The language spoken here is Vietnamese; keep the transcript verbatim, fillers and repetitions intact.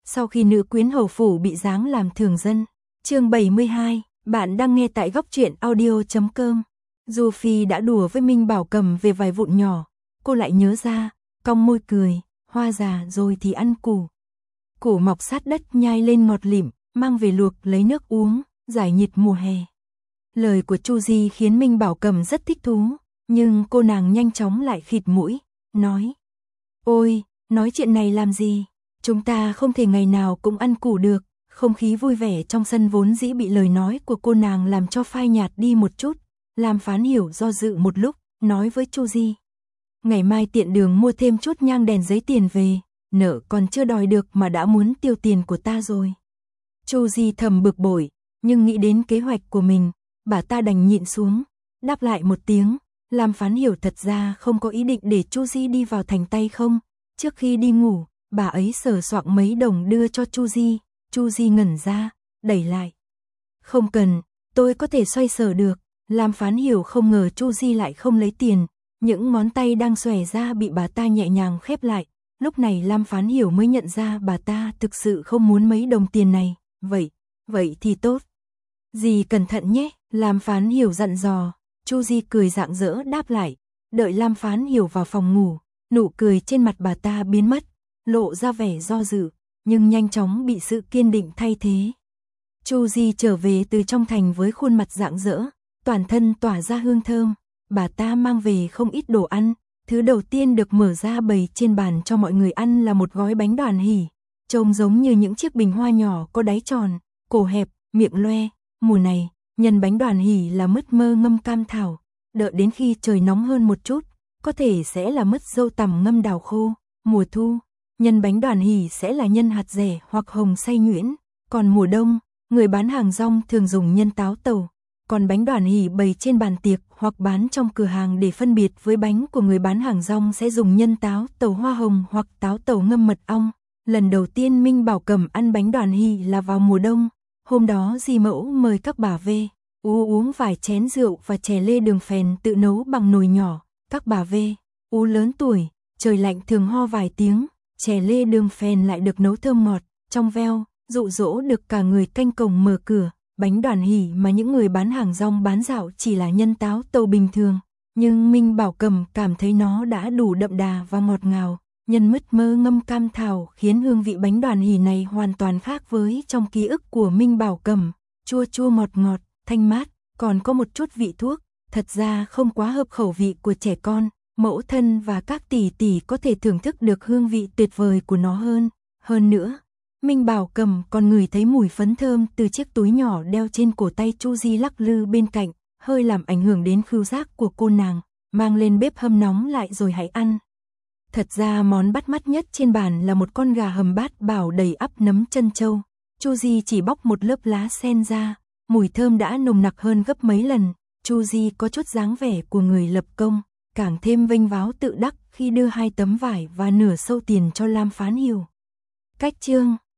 sau khi nữ quyến hầu phủ bị giáng làm thường dân. Chương bảy mươi hai, bạn đang nghe tại góc truyện audio chấm com. Du Phi đã đùa với Minh Bảo Cầm về vài vụn nhỏ, cô lại nhớ ra, cong môi cười, hoa già rồi thì ăn củ. Củ mọc sát đất nhai lên ngọt lịm, mang về luộc lấy nước uống, giải nhiệt mùa hè. Lời của Chu Di khiến Minh Bảo Cầm rất thích thú, nhưng cô nàng nhanh chóng lại khịt mũi, nói: "Ôi, nói chuyện này làm gì? Chúng ta không thể ngày nào cũng ăn củ được." Không khí vui vẻ trong sân vốn dĩ bị lời nói của cô nàng làm cho phai nhạt đi một chút. Lam Phán Hiểu do dự một lúc, nói với Chu Di: "Ngày mai tiện đường mua thêm chút nhang đèn giấy tiền về, nợ còn chưa đòi được mà đã muốn tiêu tiền của ta rồi." Chu Di thầm bực bội, nhưng nghĩ đến kế hoạch của mình, bà ta đành nhịn xuống, đáp lại một tiếng. Lam Phán Hiểu thật ra không có ý định để Chu Di đi vào thành tay không. Trước khi đi ngủ, bà ấy sờ soạng mấy đồng đưa cho Chu Di. Chu Di ngẩn ra, đẩy lại: "Không cần, tôi có thể xoay sở được." Lam Phán Hiểu không ngờ Chu Di lại không lấy tiền, những ngón tay đang xòe ra bị bà ta nhẹ nhàng khép lại. Lúc này Lam Phán Hiểu mới nhận ra bà ta thực sự không muốn mấy đồng tiền này. Vậy, vậy thì tốt. "Dì cẩn thận nhé." Lam Phán Hiểu dặn dò. Chu Di cười rạng rỡ đáp lại. Đợi Lam Phán Hiểu vào phòng ngủ, nụ cười trên mặt bà ta biến mất, lộ ra vẻ do dự, nhưng nhanh chóng bị sự kiên định thay thế. Chu Di trở về từ trong thành với khuôn mặt rạng rỡ, toàn thân tỏa ra hương thơm. Bà ta mang về không ít đồ ăn, thứ đầu tiên được mở ra bày trên bàn cho mọi người ăn là một gói bánh đoàn hỉ, trông giống như những chiếc bình hoa nhỏ có đáy tròn, cổ hẹp, miệng loe. Mùa này, nhân bánh đoàn hỉ là mứt mơ ngâm cam thảo, đợi đến khi trời nóng hơn một chút, có thể sẽ là mứt dâu tằm ngâm đào khô. Mùa thu, nhân bánh đoàn hỉ sẽ là nhân hạt dẻ hoặc hồng xay nhuyễn, còn mùa đông, người bán hàng rong thường dùng nhân táo tàu. Còn bánh đoàn hỉ bày trên bàn tiệc hoặc bán trong cửa hàng để phân biệt với bánh của người bán hàng rong sẽ dùng nhân táo tàu hoa hồng hoặc táo tàu ngâm mật ong. Lần đầu tiên Minh Bảo Cầm ăn bánh đoàn hỉ là vào mùa đông. Hôm đó dì mẫu mời các bà về u uống vài chén rượu và chè lê đường phèn tự nấu bằng nồi nhỏ. Các bà về u lớn tuổi, trời lạnh thường ho vài tiếng, chè lê đường phèn lại được nấu thơm ngọt, trong veo, dụ dỗ được cả người canh cổng mở cửa. Bánh đoàn hỉ mà những người bán hàng rong bán dạo chỉ là nhân táo tàu bình thường, nhưng Minh Bảo Cầm cảm thấy nó đã đủ đậm đà và ngọt ngào. Nhân mứt mơ ngâm cam thảo khiến hương vị bánh đoàn hỉ này hoàn toàn khác với trong ký ức của Minh Bảo Cầm, chua chua ngọt ngọt, thanh mát, còn có một chút vị thuốc, thật ra không quá hợp khẩu vị của trẻ con. Mẫu thân và các tỷ tỷ có thể thưởng thức được hương vị tuyệt vời của nó hơn. Hơn nữa, Minh Bảo Cầm còn ngửi thấy mùi phấn thơm từ chiếc túi nhỏ đeo trên cổ tay Chu Di lắc lư bên cạnh, hơi làm ảnh hưởng đến khứu giác của cô nàng. Mang lên bếp hâm nóng lại rồi hãy ăn. Thật ra món bắt mắt nhất trên bàn là một con gà hầm bát bảo đầy ắp nấm trân châu. Chu Di chỉ bóc một lớp lá sen ra, mùi thơm đã nồng nặc hơn gấp mấy lần. Chu Di có chút dáng vẻ của người lập công, càng thêm vênh váo tự đắc khi đưa hai tấm vải và nửa sâu tiền cho Lam Phán Hiểu. Cách chương